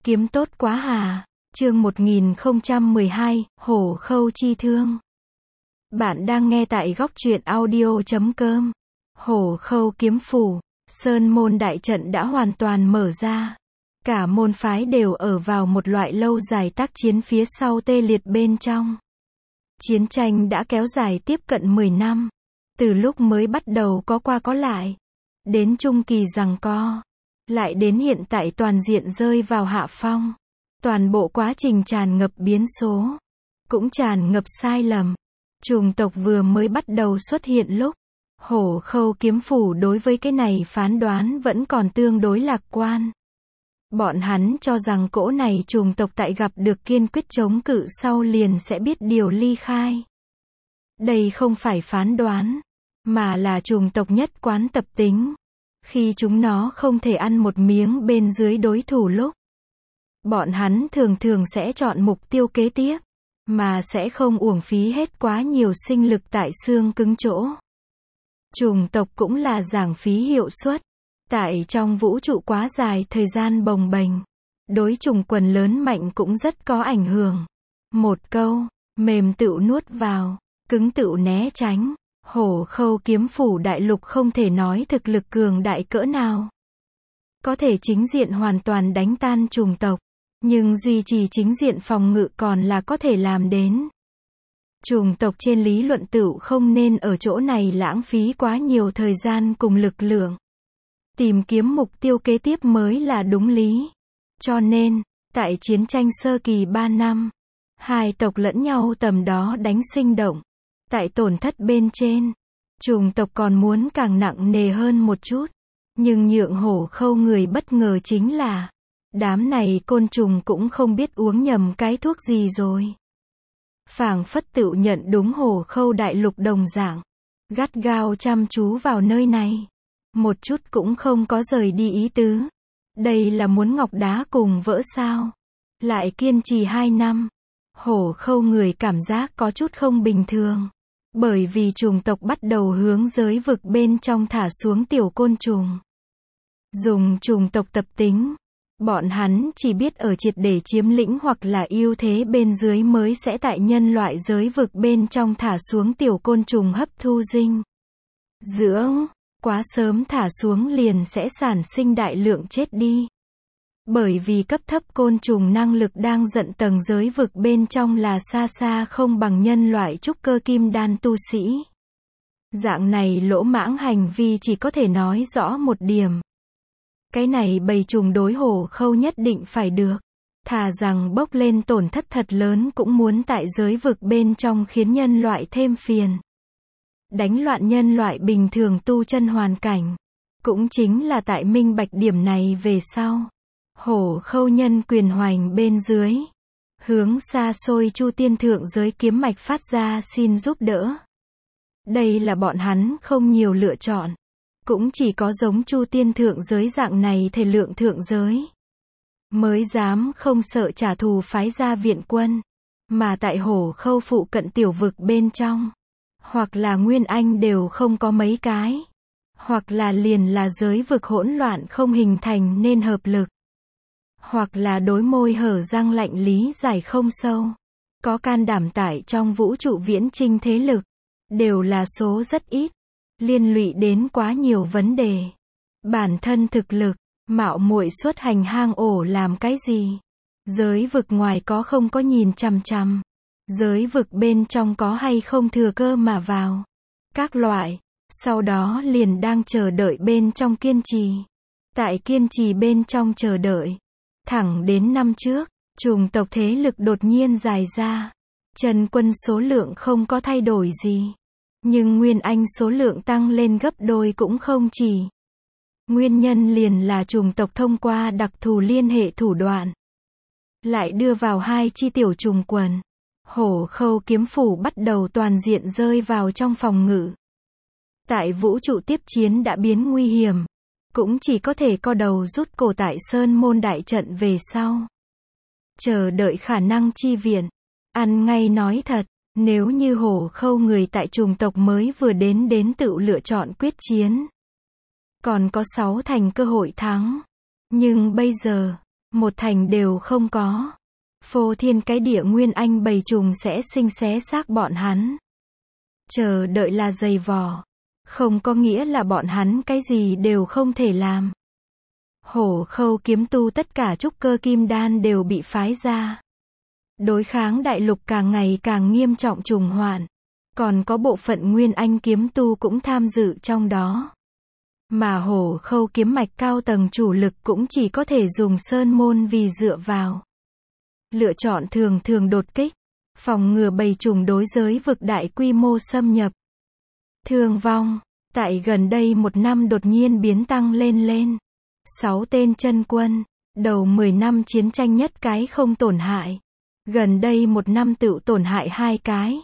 Kiếm tốt quá hà. Chương 1012, Hổ Khâu chi thương. Bạn đang nghe tại góc truyện audio.com. Hổ Khâu kiếm phủ, Sơn môn đại trận đã hoàn toàn mở ra. Cả môn phái đều ở vào một loại lâu dài tác chiến phía sau tê liệt bên trong. Chiến tranh đã kéo dài tiếp cận 10 năm. Từ lúc mới bắt đầu có qua có lại, đến trung kỳ giằng co, lại đến hiện tại toàn diện rơi vào hạ phong. Toàn bộ quá trình tràn ngập biến số, cũng tràn ngập sai lầm. Chủng tộc vừa mới bắt đầu xuất hiện lúc, Hổ Khâu kiếm phủ đối với cái này phán đoán vẫn còn tương đối lạc quan. Bọn hắn cho rằng cỗ này chủng tộc tại gặp được kiên quyết chống cự sau liền sẽ biết điều ly khai. Đây không phải phán đoán, mà là chủng tộc nhất quán tập tính. Khi chúng nó không thể ăn một miếng bên dưới đối thủ lúc, bọn hắn thường thường sẽ chọn mục tiêu kế tiếp, mà sẽ không uổng phí hết quá nhiều sinh lực tại xương cứng chỗ. Chủng tộc cũng là giảng phí hiệu suất. Tại trong vũ trụ quá dài thời gian bồng bềnh, đối chủng quần lớn mạnh cũng rất có ảnh hưởng. Một câu, mềm tựu nuốt vào, cứng tựu né tránh. Hổ Khâu kiếm phủ đại lục không thể nói thực lực cường đại cỡ nào, có thể chính diện hoàn toàn đánh tan chủng tộc, nhưng duy trì chính diện phòng ngự còn là có thể làm đến. Chủng tộc trên lý luận tựu không nên ở chỗ này lãng phí quá nhiều thời gian cùng lực lượng. Tìm kiếm mục tiêu kế tiếp mới là đúng lý. Cho nên, tại chiến tranh sơ kỳ 3 năm, hai tộc lẫn nhau tầm đó đánh sinh động. Tại tổn thất bên trên, chủng tộc còn muốn càng nặng nề hơn một chút. Nhưng nhượng Hổ Khâu người bất ngờ chính là, đám này côn trùng cũng không biết uống nhầm cái thuốc gì rồi. Phảng phất tựu nhận đúng Hổ Khâu đại lục đồng dạng, gắt gao chăm chú vào nơi này. Một chút cũng không có rời đi ý tứ. Đây là muốn ngọc đá cùng vỡ sao. Lại kiên trì 2 năm. Hổ Khâu người cảm giác có chút không bình thường. Bởi vì chủng tộc bắt đầu hướng giới vực bên trong thả xuống tiểu côn trùng. Dùng chủng tộc tập tính, bọn hắn chỉ biết ở triệt để chiếm lĩnh hoặc là ưu thế bên dưới mới sẽ tại nhân loại giới vực bên trong thả xuống tiểu côn trùng hấp thu dinh dưỡng. Quá sớm thả xuống liền sẽ sản sinh đại lượng chết đi. Bởi vì cấp thấp côn trùng năng lực đang dận tầng giới vực bên trong là xa xa không bằng nhân loại trúc cơ kim đan tu sĩ. Dạng này lỗ mãng hành vi chỉ có thể nói rõ một điểm. Cái này bầy trùng đối Hổ Khâu nhất định phải được. Thà rằng bốc lên tổn thất thật lớn cũng muốn tại giới vực bên trong khiến nhân loại thêm phiền. Đánh loạn nhân loại bình thường tu chân hoàn cảnh. Cũng chính là tại minh bạch điểm này về sau. Hổ Khâu nhân quyền hoành bên dưới. Hướng xa xôi Chu Tiên thượng giới kiếm mạch phát ra xin giúp đỡ. Đây là bọn hắn không nhiều lựa chọn. Cũng chỉ có giống Chu Tiên thượng giới dạng này thể lượng thượng giới mới dám không sợ trả thù phái ra viện quân. Mà tại Hổ Khâu phụ cận tiểu vực bên trong, hoặc là Nguyên Anh đều không có mấy cái, hoặc là liền là giới vực hỗn loạn không hình thành nên hợp lực, hoặc là đối môi hở răng lạnh lý giải không sâu, có can đảm tải trong vũ trụ viễn chinh thế lực, đều là số rất ít, liên lụy đến quá nhiều vấn đề. Bản thân thực lực, mạo muội xuất hành hang ổ làm cái gì? Giới vực ngoài có không có nhìn chằm chằm? Giới vực bên trong có hay không thừa cơ mà vào? Các loại. Sau đó liền đang chờ đợi bên trong kiên trì. Tại kiên trì bên trong chờ đợi. Thẳng đến năm trước, chủng tộc thế lực đột nhiên dài ra. Trần quân số lượng không có thay đổi gì. Nhưng Nguyên Anh số lượng tăng lên gấp đôi cũng không chỉ. Nguyên nhân liền là chủng tộc thông qua đặc thù liên hệ thủ đoạn. Lại đưa vào 2 chi tiểu trùng quần. Hổ Khâu kiếm phủ bắt đầu toàn diện rơi vào trong phòng ngự. Tại vũ trụ tiếp chiến đã biến nguy hiểm. Cũng chỉ có thể co đầu rút cổ tại Sơn môn đại trận về sau. Chờ đợi khả năng chi viện. Ăn ngay nói thật, nếu như Hổ Khâu người tại chủng tộc mới vừa đến tự lựa chọn quyết chiến. Còn có 6 thành cơ hội thắng. Nhưng bây giờ, một thành đều không có. Phô thiên cái địa nguyên anh bầy trùng sẽ sinh xé xác bọn hắn. Chờ đợi là giày vò, không có nghĩa là bọn hắn cái gì đều không thể làm. Hổ khâu kiếm tu tất cả trúc cơ kim đan đều bị phái ra. Đối kháng đại lục càng ngày càng nghiêm trọng trùng hoạn. Còn có bộ phận nguyên anh kiếm tu cũng tham dự trong đó. Mà hổ khâu kiếm mạch cao tầng chủ lực cũng chỉ có thể dùng sơn môn vì dựa vào. Lựa chọn thường thường đột kích, phòng ngừa bầy trùng đối giới vực đại quy mô xâm nhập. Thương vong, tại gần đây một năm đột nhiên biến tăng lên. 6 tên chân quân, đầu 10 năm chiến tranh nhất cái không tổn hại. Gần đây một năm tự tổn hại 2 cái.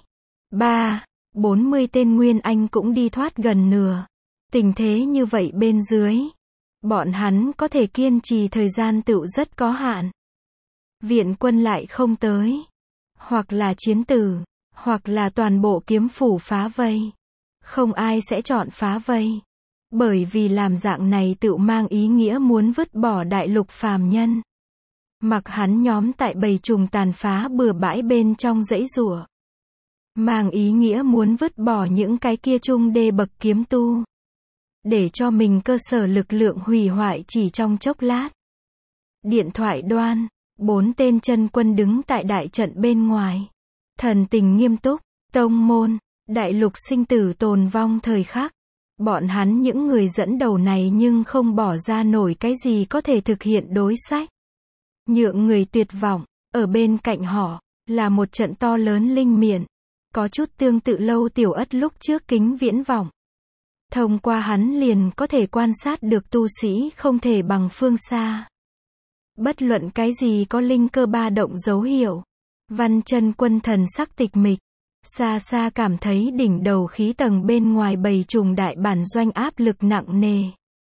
40 tên nguyên anh cũng đi thoát gần nửa. Tình thế như vậy bên dưới, bọn hắn có thể kiên trì thời gian tựu rất có hạn. Viện quân lại không tới. Hoặc là chiến tử, hoặc là toàn bộ kiếm phủ phá vây. Không ai sẽ chọn phá vây. Bởi vì làm dạng này tựu mang ý nghĩa muốn vứt bỏ đại lục phàm nhân. Mặc hắn nhóm tại bầy trùng tàn phá bừa bãi bên trong dãy rủa. Mang ý nghĩa muốn vứt bỏ những cái kia trung đê bậc kiếm tu. Để cho mình cơ sở lực lượng hủy hoại chỉ trong chốc lát. Điện thoại đoan, 4 tên chân quân đứng tại đại trận bên ngoài. Thần tình nghiêm túc, tông môn, đại lục sinh tử tồn vong thời khắc. Bọn hắn những người dẫn đầu này nhưng không bỏ ra nổi cái gì có thể thực hiện đối sách. Nhượng người tuyệt vọng, ở bên cạnh họ, là một trận to lớn linh miện. Có chút tương tự Lâu Tiểu Ất lúc trước kính viễn vọng. Thông qua hắn liền có thể quan sát được tu sĩ không thể bằng phương xa. Bất luận cái gì có linh cơ ba động dấu hiệu. Văn chân quân thần sắc tịch mịch. Xa xa cảm thấy đỉnh đầu khí tầng bên ngoài bầy trùng đại bản doanh áp lực nặng nề.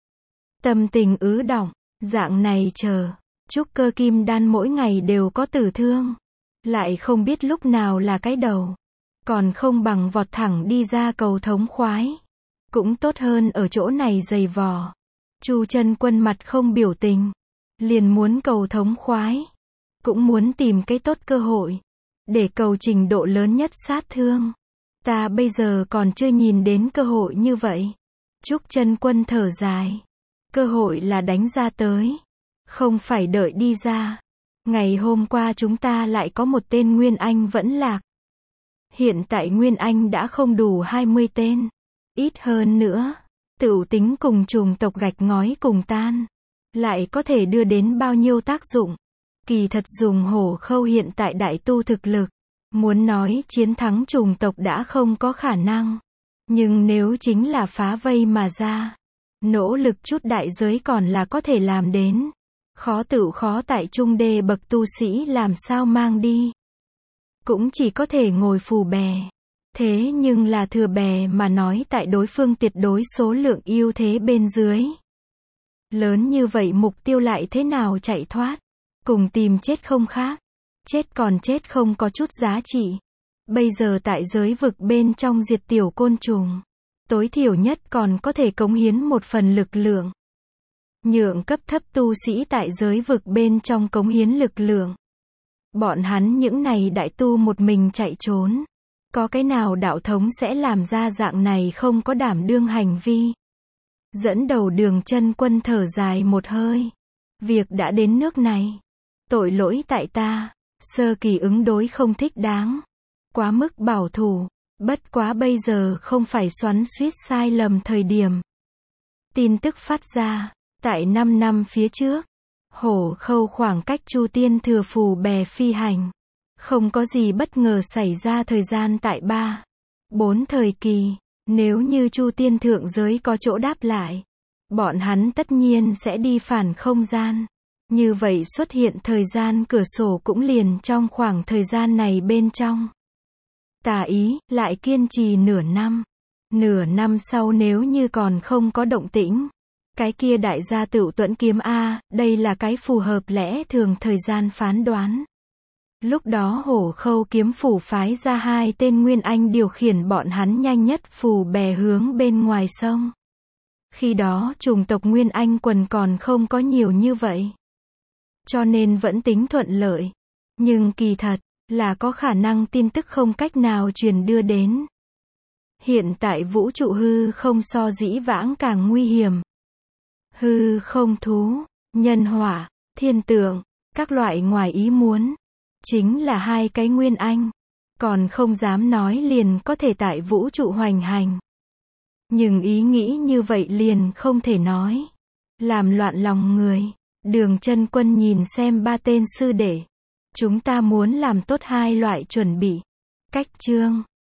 Tâm tình ứ đọng, dạng này chờ. Trúc cơ kim đan mỗi ngày đều có tử thương. Lại không biết lúc nào là cái đầu. Còn không bằng vọt thẳng đi ra cầu thống khoái. Cũng tốt hơn ở chỗ này dày vò. Chu chân quân mặt không biểu tình. Liền muốn cầu thống khoái. Cũng muốn tìm cái tốt cơ hội. Để cầu trình độ lớn nhất sát thương. Ta bây giờ còn chưa nhìn đến cơ hội như vậy. Trúc chân quân thở dài. Cơ hội là đánh ra tới. Không phải đợi đi ra. Ngày hôm qua chúng ta lại có một tên Nguyên Anh vẫn lạc. Hiện tại Nguyên Anh đã không đủ 20 tên. Ít hơn nữa. Tựu tính cùng trùng tộc gạch ngói cùng tan. Lại có thể đưa đến bao nhiêu tác dụng. Kỳ thật dùng hổ khâu hiện tại đại tu thực lực. Muốn nói chiến thắng trùng tộc đã không có khả năng. Nhưng nếu chính là phá vây mà ra. Nỗ lực chút đại giới còn là có thể làm đến. Khó tựu khó tại trung đê bậc tu sĩ làm sao mang đi. Cũng chỉ có thể ngồi phù bè. Thế nhưng là thừa bè mà nói tại đối phương tuyệt đối số lượng ưu thế bên dưới. Lớn như vậy mục tiêu lại thế nào chạy thoát. Cùng tìm chết không khác. Chết còn chết không có chút giá trị. Bây giờ tại giới vực bên trong diệt tiểu côn trùng. Tối thiểu nhất còn có thể cống hiến một phần lực lượng. Nhượng cấp thấp tu sĩ tại giới vực bên trong cống hiến lực lượng. Bọn hắn những này đại tu một mình chạy trốn. Có cái nào đạo thống sẽ làm ra dạng này không có đảm đương hành vi. Dẫn đầu Đường chân quân thở dài một hơi. Việc đã đến nước này. Tội lỗi tại ta. Sơ kỳ ứng đối không thích đáng. Quá mức bảo thủ. Bất quá bây giờ không phải xoắn xuýt sai lầm thời điểm. Tin tức phát ra. Tại 5 năm phía trước. Hổ khâu khoảng cách Chu Tiên Thừa phù bè phi hành. Không có gì bất ngờ xảy ra thời gian tại 4 thời kỳ. Nếu như Chu Tiên Thượng Giới có chỗ đáp lại. Bọn hắn tất nhiên sẽ đi phản không gian. Như vậy xuất hiện thời gian cửa sổ cũng liền trong khoảng thời gian này bên trong. Tà ý, lại kiên trì nửa năm. Nửa năm sau nếu như còn không có động tĩnh. Cái kia đại gia tựu tuẫn kiếm A, đây là cái phù hợp lẽ thường thời gian phán đoán. Lúc đó hổ khâu kiếm phủ phái ra 2 tên Nguyên Anh điều khiển bọn hắn nhanh nhất phù bè hướng bên ngoài sông. Khi đó chủng tộc Nguyên Anh quần còn không có nhiều như vậy. cho nên vẫn tính thuận lợi. Nhưng kỳ thật, là có khả năng tin tức không cách nào truyền đưa đến. Hiện tại vũ trụ hư không so dĩ vãng càng nguy hiểm. Hư không thú, nhân họa, thiên tượng, các loại ngoài ý muốn, chính là hai cái nguyên anh. Còn không dám nói liền có thể tại vũ trụ hoành hành. Nhưng ý nghĩ như vậy liền không thể nói. Làm loạn lòng người. Đường Chân Quân nhìn xem ba tên sư đệ. Chúng ta muốn làm tốt hai loại chuẩn bị. Cách chương.